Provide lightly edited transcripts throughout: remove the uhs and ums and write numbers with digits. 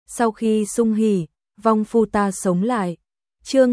sau khi sung hỉ, vong phu ta sống lại. Chương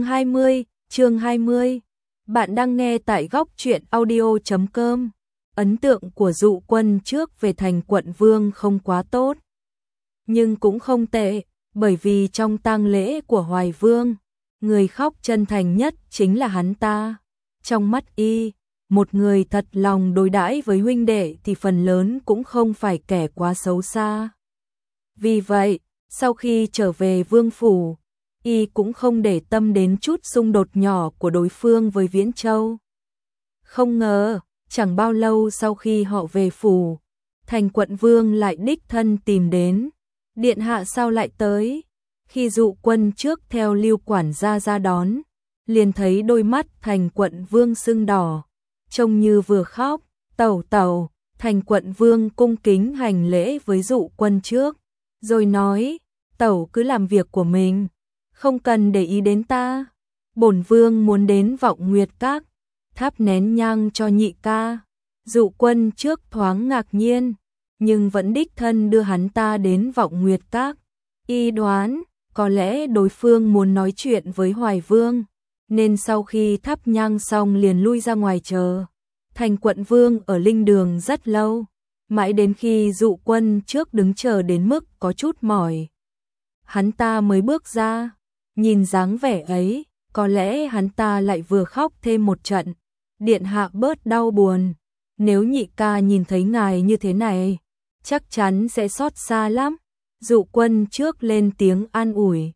20. Bạn đang nghe tại góc truyện audio.com. Ấn tượng của Dụ Quân trước về Thành Quận Vương không quá tốt, nhưng cũng không tệ, bởi vì trong tang lễ của Hoài Vương, người khóc chân thành nhất chính là hắn ta. Trong mắt y, một người thật lòng đối đãi với huynh đệ thì phần lớn cũng không phải kẻ quá xấu xa. Vì vậy, sau khi trở về vương phủ, y cũng không để tâm đến chút xung đột nhỏ của đối phương với Viễn Châu. Không ngờ, chẳng bao lâu sau khi họ về phủ, Thành Quận Vương lại đích thân tìm đến. Điện hạ sao lại tới? Khi Dụ Quân trước theo Lưu quản gia ra đón, liền thấy đôi mắt Thành Quận Vương sưng đỏ, trông như vừa khóc. Tẩu, Thành Quận Vương cung kính hành lễ với Dụ Quân trước, rồi nói, tẩu cứ làm việc của mình, không cần để ý đến ta. Bổn vương muốn đến Vọng Nguyệt Các, thắp nén nhang cho nhị ca. Dụ Quân trước thoáng ngạc nhiên, nhưng vẫn đích thân đưa hắn ta đến Vọng Nguyệt Các. Y đoán, có lẽ đối phương muốn nói chuyện với Hoài Vương, nên sau khi thắp nhang xong liền lui ra ngoài chờ. Thành Quận Vương ở linh đường rất lâu, mãi đến khi Dụ Quân trước đứng chờ đến mức có chút mỏi, hắn ta mới bước ra. Nhìn dáng vẻ ấy, có lẽ hắn ta lại vừa khóc thêm một trận. Điện hạ bớt đau buồn, nếu nhị ca nhìn thấy ngài như thế này, chắc chắn sẽ xót xa lắm. Dụ Quân trước lên tiếng an ủi,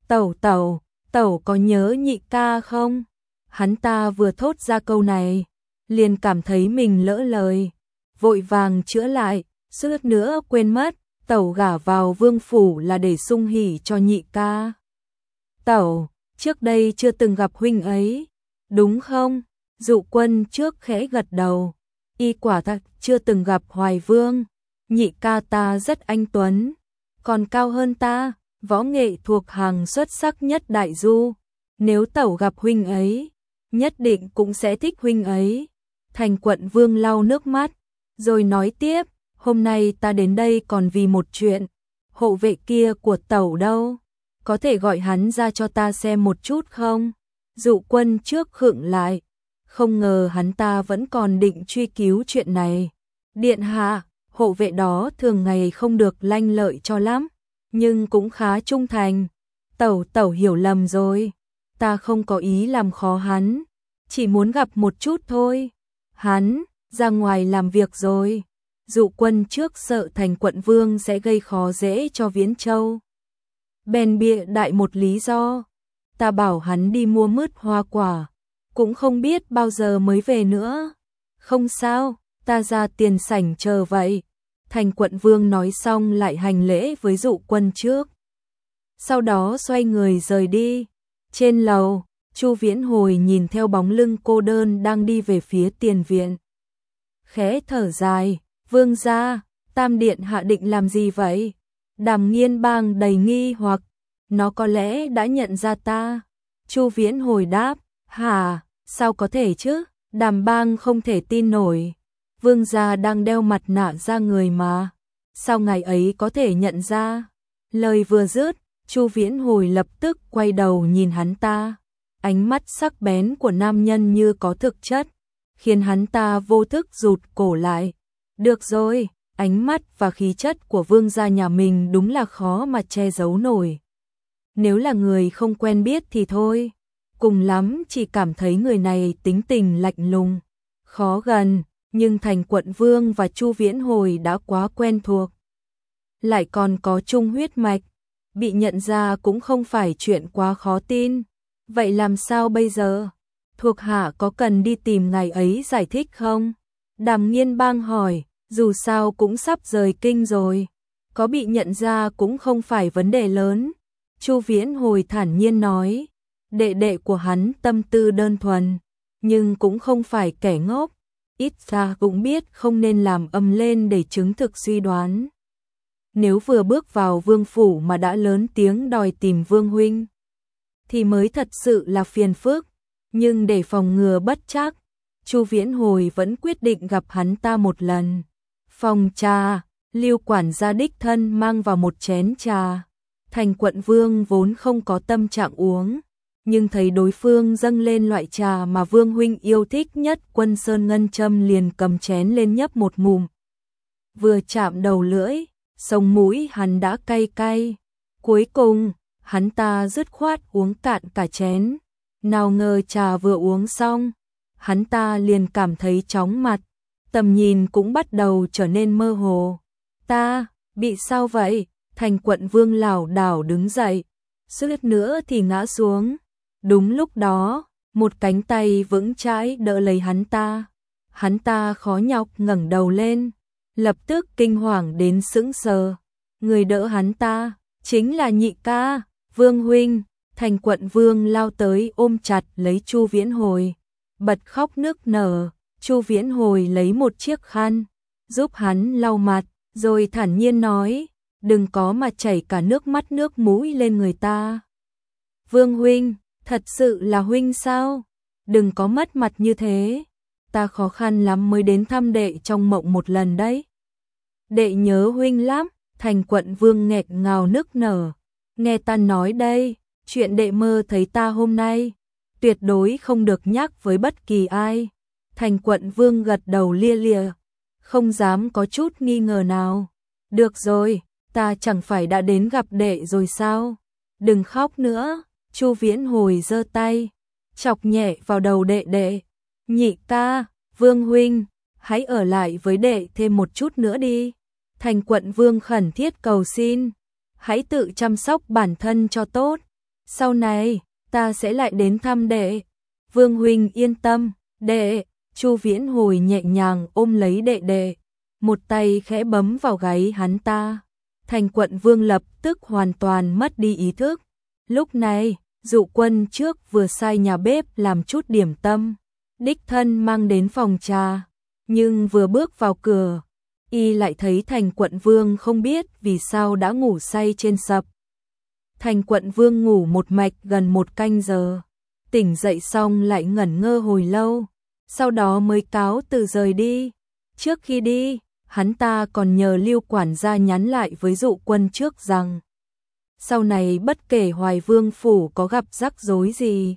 tẩu có nhớ nhị ca không? Hắn ta vừa thốt ra câu này, liền cảm thấy mình lỡ lời, vội vàng chữa lại, suýt nữa quên mất, tẩu gả vào vương phủ là để sung hỉ cho nhị ca. Tẩu, trước đây chưa từng gặp huynh ấy, đúng không? Dụ Quân trước khẽ gật đầu, y quả thật chưa từng gặp Hoài Vương. Nhị ca ta rất anh tuấn, còn cao hơn ta, võ nghệ thuộc hàng xuất sắc nhất đại du. Nếu tẩu gặp huynh ấy, nhất định cũng sẽ thích huynh ấy. Thành Quận Vương lau nước mắt, rồi nói tiếp, hôm nay ta đến đây còn vì một chuyện. Hộ vệ kia của tẩu đâu? Có thể gọi hắn ra cho ta xem một chút không? Dụ Quân trước khựng lại, không ngờ hắn ta vẫn còn định truy cứu chuyện này. Điện hạ, hộ vệ đó thường ngày không được lanh lợi cho lắm, nhưng cũng khá trung thành. Tẩu hiểu lầm rồi, ta không có ý làm khó hắn, chỉ muốn gặp một chút thôi. Hắn ra ngoài làm việc rồi. Dụ Quân trước sợ Thành Quận Vương sẽ gây khó dễ cho Viễn Châu, bèn bịa đại một lý do, ta bảo hắn đi mua mứt hoa quả, cũng không biết bao giờ mới về nữa. Không sao, ta ra tiền sảnh chờ vậy. Thành Quận Vương nói xong lại hành lễ với Dụ Quân trước, sau đó xoay người rời đi. Trên lầu, Chu Viễn Hồi nhìn theo bóng lưng cô đơn đang đi về phía tiền viện, khẽ thở dài, vương gia, Tam điện hạ định làm gì vậy? Đàm Nghiên Bang đầy nghi hoặc, nó có lẽ đã nhận ra ta. Chu Viễn Hồi đáp, hả, sao có thể chứ? Đàm Bang không thể tin nổi, vương gia đang đeo mặt nạ ra người mà, sao ngài ấy có thể nhận ra? Lời vừa dứt, Chu Viễn Hồi lập tức quay đầu nhìn hắn ta, ánh mắt sắc bén của nam nhân như có thực chất, khiến hắn ta vô thức rụt cổ lại. Được rồi, ánh mắt và khí chất của vương gia nhà mình đúng là khó mà che giấu nổi. Nếu là người không quen biết thì thôi, cùng lắm chỉ cảm thấy người này tính tình lạnh lùng, khó gần, nhưng Thành Quận Vương và Chu Viễn Hồi đã quá quen thuộc. Lại còn có chung huyết mạch, bị nhận ra cũng không phải chuyện quá khó tin. Vậy làm sao bây giờ? Thuộc hạ có cần đi tìm ngài ấy giải thích không? Đàm Nghiên Bang hỏi, dù sao cũng sắp rời kinh rồi, có bị nhận ra cũng không phải vấn đề lớn. Chu Viễn Hồi thản nhiên nói, đệ đệ của hắn tâm tư đơn thuần, nhưng cũng không phải kẻ ngốc, ít ra cũng biết không nên làm ầm lên để chứng thực suy đoán. Nếu vừa bước vào vương phủ mà đã lớn tiếng đòi tìm vương huynh, thì mới thật sự là phiền phức. Nhưng để phòng ngừa bất trắc, Chu Viễn Hồi vẫn quyết định gặp hắn ta một lần. Phòng trà, Lưu quản gia đích thân mang vào một chén trà. Thành Quận Vương vốn không có tâm trạng uống, nhưng thấy đối phương dâng lên loại trà mà Vương huynh yêu thích nhất, Quân Sơn Ngân Châm, liền cầm chén lên nhấp một ngụm. Vừa chạm đầu lưỡi, sống mũi hắn đã cay cay. Cuối cùng, hắn ta dứt khoát uống cạn cả chén. Nào ngờ trà vừa uống xong, hắn ta liền cảm thấy chóng mặt, tầm nhìn cũng bắt đầu trở nên mơ hồ. Ta, bị sao vậy? Thành Quận Vương lảo đảo đứng dậy, suýt nữa thì ngã xuống. Đúng lúc đó, một cánh tay vững chãi đỡ lấy hắn ta. Hắn ta khó nhọc ngẩng đầu lên, lập tức kinh hoàng đến sững sờ. Người đỡ hắn ta chính là nhị ca, Vương huynh. Thành Quận Vương lao tới ôm chặt lấy Chu Viễn Hồi, bật khóc nức nở. Chu Viễn Hồi lấy một chiếc khăn, giúp hắn lau mặt, rồi thản nhiên nói, đừng có mà chảy cả nước mắt nước mũi lên người ta. Vương huynh, thật sự là huynh sao? Đừng có mất mặt như thế. Ta khó khăn lắm mới đến thăm đệ trong mộng một lần đấy. Đệ nhớ huynh lắm. Thành Quận Vương nghẹn ngào nức nở. Nghe ta nói đây, chuyện đệ mơ thấy ta hôm nay, tuyệt đối không được nhắc với bất kỳ ai. Thành Quận Vương gật đầu lia lịa, không dám có chút nghi ngờ nào. Được rồi, ta chẳng phải đã đến gặp đệ rồi sao? Đừng khóc nữa. Chu Viễn Hồi giơ tay, chọc nhẹ vào đầu đệ đệ. Nhị ca, Vương huynh, hãy ở lại với đệ thêm một chút nữa đi. Thành Quận Vương khẩn thiết cầu xin, hãy tự chăm sóc bản thân cho tốt. Sau này, ta sẽ lại đến thăm đệ. Vương huynh yên tâm, đệ. Chu Viễn Hồi nhẹ nhàng ôm lấy đệ đệ, một tay khẽ bấm vào gáy hắn ta. Thành Quận Vương lập tức hoàn toàn mất đi ý thức. Lúc này, Dụ Quân trước vừa sai nhà bếp làm chút điểm tâm, đích thân mang đến phòng trà, nhưng vừa bước vào cửa, y lại thấy Thành Quận Vương không biết vì sao đã ngủ say trên sập. Thành Quận Vương ngủ một mạch gần 1 canh giờ, tỉnh dậy xong lại ngẩn ngơ hồi lâu, sau đó mới cáo từ rời đi. Trước khi đi, hắn ta còn nhờ Lưu quản gia nhắn lại với Dụ Quân trước rằng sau này bất kể Hoài Vương phủ có gặp rắc rối gì,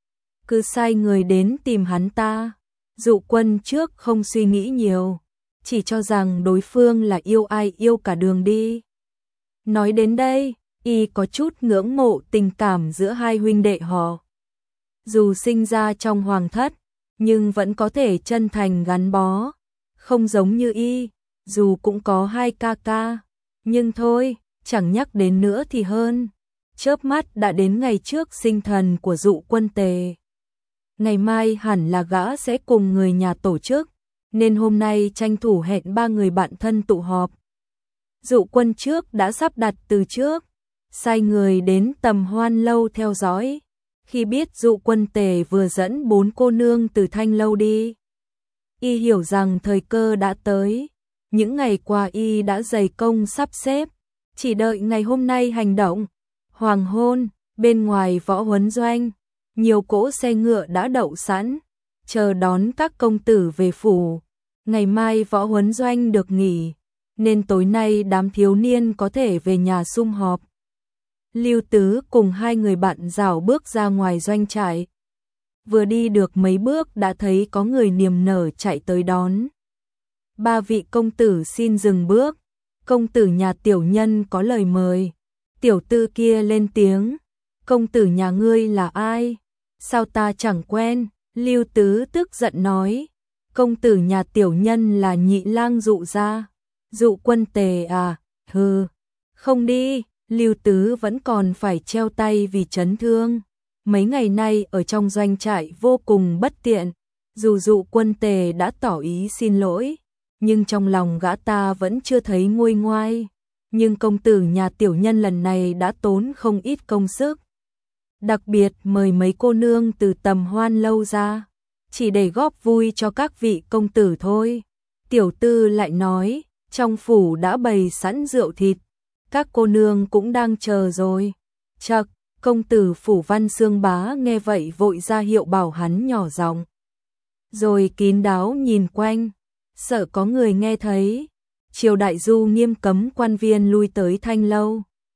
cứ sai người đến tìm hắn ta. Dụ Quân trước không suy nghĩ nhiều, chỉ cho rằng đối phương là yêu ai yêu cả đường đi. Nói đến đây, y có chút ngưỡng mộ tình cảm giữa hai huynh đệ họ. Dù sinh ra trong hoàng thất, nhưng vẫn có thể chân thành gắn bó, không giống như y, dù cũng có 2 ca ca, nhưng thôi, chẳng nhắc đến nữa thì hơn. Chớp mắt đã đến ngày trước sinh thần của Dụ Quân Tề. Ngày mai hẳn là gã sẽ cùng người nhà tổ chức, nên hôm nay tranh thủ hẹn 3 người bạn thân tụ họp. Dụ Quân trước đã sắp đặt từ trước, sai người đến Tầm Hoan lâu theo dõi. Khi biết Dụ Quân Tề vừa dẫn 4 cô nương từ Thanh lâu đi, y hiểu rằng thời cơ đã tới. Những ngày qua y đã dày công sắp xếp, chỉ đợi ngày hôm nay hành động. Hoàng hôn, bên ngoài võ huấn doanh, nhiều cỗ xe ngựa đã đậu sẵn, chờ đón các công tử về phủ. Ngày mai võ huấn doanh được nghỉ, nên tối nay đám thiếu niên có thể về nhà sum họp. Lưu Tứ cùng 2 người bạn rảo bước ra ngoài doanh trại. Vừa đi được mấy bước đã thấy có người niềm nở chạy tới đón. 3 vị công tử xin dừng bước, công tử nhà tiểu nhân có lời mời. Tiểu tư kia lên tiếng, công tử nhà ngươi là ai? Sao ta chẳng quen? Lưu Tứ tức giận nói, công tử nhà tiểu nhân là Nhị lang Dụ gia. Dụ Quân Tề à? Hừ, không đi. Lưu Tứ vẫn còn phải treo tay vì chấn thương. Mấy ngày nay ở trong doanh trại vô cùng bất tiện. Dù Dụ Quân Tề đã tỏ ý xin lỗi, nhưng trong lòng gã ta vẫn chưa thấy nguôi ngoai. Nhưng công tử nhà tiểu nhân lần này đã tốn không ít công sức, đặc biệt mời mấy cô nương từ Tầm Hoan lâu ra, chỉ để góp vui cho các vị công tử thôi. Tiểu tư lại nói, trong phủ đã bày sẵn rượu thịt, các cô nương cũng đang chờ rồi. Chậc, công tử Phủ Văn Xương Bá nghe vậy vội ra hiệu bảo hắn nhỏ giọng, rồi kín đáo nhìn quanh, sợ có người nghe thấy. Triều đại du nghiêm cấm quan viên lui tới Thanh lâu,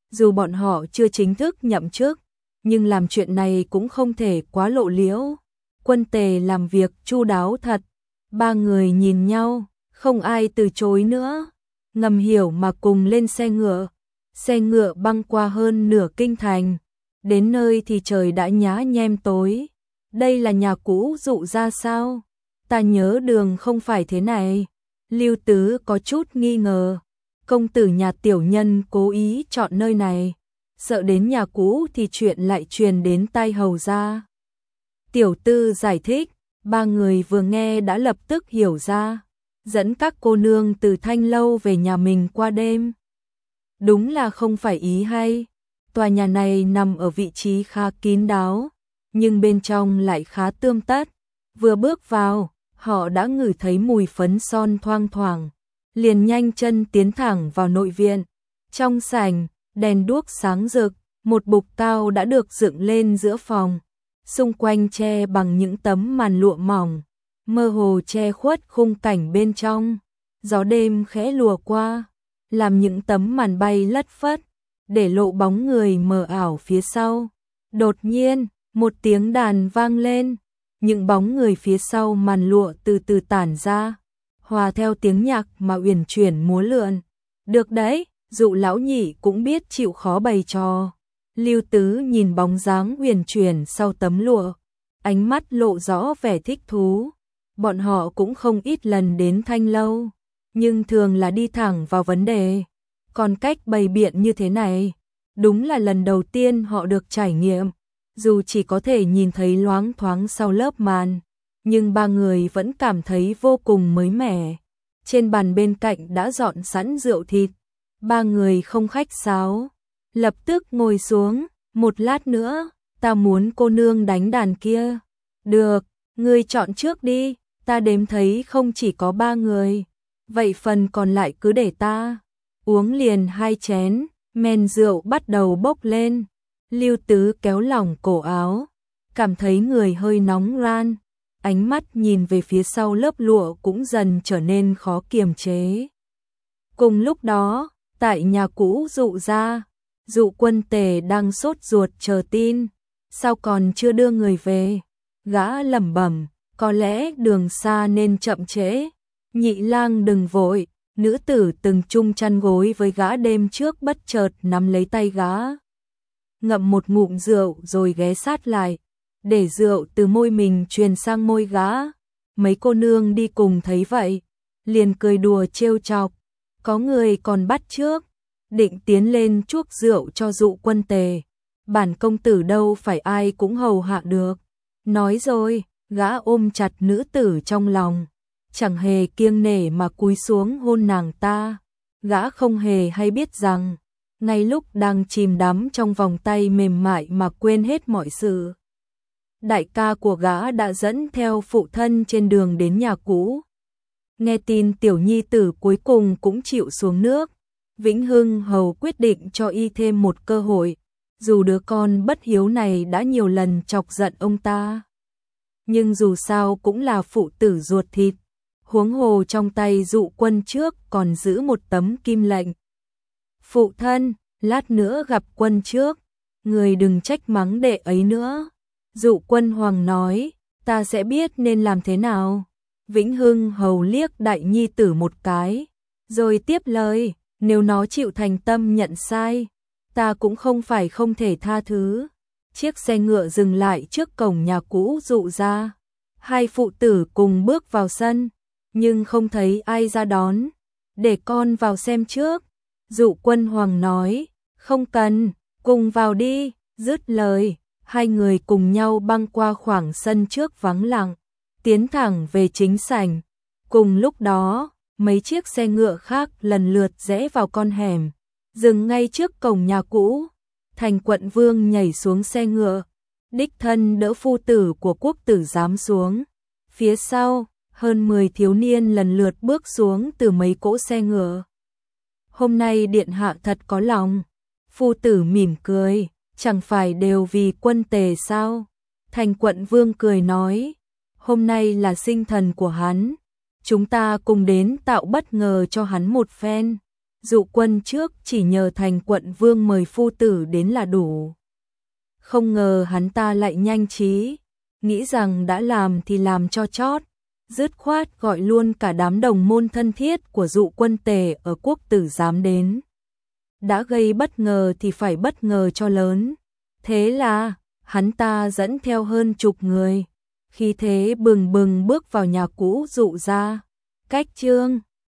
Dù bọn họ chưa chính thức nhậm chức, nhưng làm chuyện này cũng không thể quá lộ liễu. Quân Tề làm việc chu đáo thật. Ba người nhìn nhau, không ai từ chối nữa. Ngầm hiểu mà cùng lên xe ngựa. Xe ngựa băng qua hơn nửa kinh thành. Đến nơi thì trời đã nhá nhem tối. Đây là nhà cũ Dụ gia sao? Ta nhớ đường không phải thế này. Lưu Tứ có chút nghi ngờ. Công tử nhà tiểu nhân cố ý chọn nơi này. Sợ đến nhà cũ thì chuyện lại truyền đến tai hầu gia. Tiểu Tư giải thích. Ba người vừa nghe đã lập tức hiểu ra. Dẫn các cô nương từ Thanh Lâu về nhà mình qua đêm. Đúng là không phải ý hay. Tòa nhà này nằm ở vị trí khá kín đáo, nhưng bên trong lại khá tươm tất. Vừa bước vào, họ đã ngửi thấy mùi phấn son thoang thoảng, liền nhanh chân tiến thẳng vào nội viện. Trong sảnh, đèn đuốc sáng rực, một bục cao đã được dựng lên giữa phòng, xung quanh che bằng những tấm màn lụa mỏng, mơ hồ che khuất khung cảnh bên trong. Gió đêm khẽ lùa qua, làm những tấm màn bay lất phất, để lộ bóng người mờ ảo phía sau. Đột nhiên, một tiếng đàn vang lên, những bóng người phía sau màn lụa từ từ tản ra, hòa theo tiếng nhạc mà uyển chuyển múa lượn. Được đấy, Dụ lão nhị cũng biết chịu khó bày trò. Lưu Tứ nhìn bóng dáng uyển chuyển sau tấm lụa, ánh mắt lộ rõ vẻ thích thú. Bọn họ cũng không ít lần đến Thanh Lâu, nhưng thường là đi thẳng vào vấn đề. Còn cách bày biện như thế này, đúng là lần đầu tiên họ được trải nghiệm. Dù chỉ có thể nhìn thấy loáng thoáng sau lớp màn, nhưng ba người vẫn cảm thấy vô cùng mới mẻ. Trên bàn bên cạnh đã dọn sẵn rượu thịt. Ba người không khách sáo, lập tức ngồi xuống. Một lát nữa, ta muốn cô nương đánh đàn kia. Được, ngươi chọn trước đi, ta đếm thấy không chỉ có ba người. Vậy phần còn lại cứ để ta. Uống liền 2 chén, men rượu bắt đầu bốc lên. Lưu Tứ kéo lỏng cổ áo, cảm thấy người hơi nóng ran. Ánh mắt nhìn về phía sau lớp lụa cũng dần trở nên khó kiềm chế. Cùng lúc đó, tại nhà cũ Dụ gia, Dụ Quân Tề đang sốt ruột chờ tin. Sao còn chưa đưa người về? Gã lẩm bẩm, có lẽ đường xa nên chậm trễ. Nhị lang đừng vội. Nữ tử từng chung chăn gối với gã đêm trước bất chợt nắm lấy tay gã. Ngậm một ngụm rượu rồi ghé sát lại, để rượu từ môi mình truyền sang môi gã. Mấy cô nương đi cùng thấy vậy, liền cười đùa trêu chọc. Có người còn bắt chước, định tiến lên chuốc rượu cho Dụ Quân Tề. Bản công tử đâu phải ai cũng hầu hạ được. Nói rồi, gã ôm chặt nữ tử trong lòng, chẳng hề kiêng nể mà cúi xuống hôn nàng ta. Gã không hề hay biết rằng, ngay lúc đang chìm đắm trong vòng tay mềm mại mà quên hết mọi sự, đại ca của gã đã dẫn theo phụ thân trên đường đến nhà cũ. Nghe tin tiểu nhi tử cuối cùng cũng chịu xuống nước, Vĩnh Hưng hầu quyết định cho y thêm một cơ hội. Dù đứa con bất hiếu này đã nhiều lần chọc giận ông ta, nhưng dù sao cũng là phụ tử ruột thịt. Huống hồ trong tay Dụ Quân trước còn giữ một tấm kim lệnh. Phụ thân, lát nữa gặp Quân trước, người đừng trách mắng đệ ấy nữa. Dụ Quân Hoàng nói, ta sẽ biết nên làm thế nào. Vĩnh Hưng hầu liếc đại nhi tử một cái, rồi tiếp lời, nếu nó chịu thành tâm nhận sai, ta cũng không phải không thể tha thứ. Chiếc xe ngựa dừng lại trước cổng nhà cũ Dụ gia. Hai phụ tử cùng bước vào sân, nhưng không thấy ai ra đón. Để con vào xem trước. Dụ Quân Hoàng nói, không cần, cùng vào đi. Dứt lời, hai người cùng nhau băng qua khoảng sân trước vắng lặng, tiến thẳng về chính sảnh. Cùng lúc đó, mấy chiếc xe ngựa khác lần lượt rẽ vào con hẻm, dừng ngay trước cổng nhà cũ. Thành Quận Vương nhảy xuống xe ngựa, đích thân đỡ phu tử của quốc tử giám xuống. Phía sau, hơn 10 thiếu niên lần lượt bước xuống từ mấy cỗ xe ngựa. Hôm nay điện hạ thật có lòng. Phu tử mỉm cười, chẳng phải đều vì Quân Tề sao? Thành Quận Vương cười nói, hôm nay là sinh thần của hắn, chúng ta cùng đến tạo bất ngờ cho hắn một phen. Dụ Quân trước chỉ nhờ thành quận vương mời phu tử đến là đủ. Không ngờ hắn ta lại nhanh trí, nghĩ rằng đã làm thì làm cho chót, dứt khoát gọi luôn cả đám đồng môn thân thiết của Dụ Quân Tề ở Quốc Tử Giám đến. Đã gây bất ngờ thì phải bất ngờ cho lớn. Thế là hắn ta dẫn theo hơn chục người, khi thế bừng bừng bước vào nhà cũ Dụ gia. Cách chương